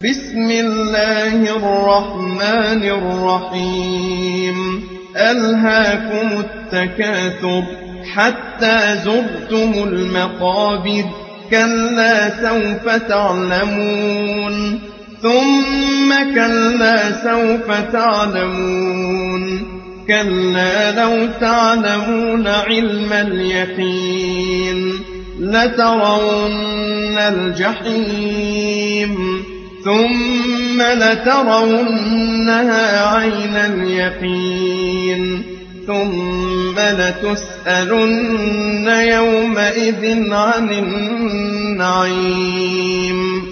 بسم الله الرحمن الرحيم ألهاكم التكاثر حتى زرتم المقابر كلا سوف تعلمون ثم كلا سوف تعلمون كلا لو تعلمون علم اليقين لترون الجحيم ثم لترونها عين اليقين ثم لتسألن يومئذ عن النعيم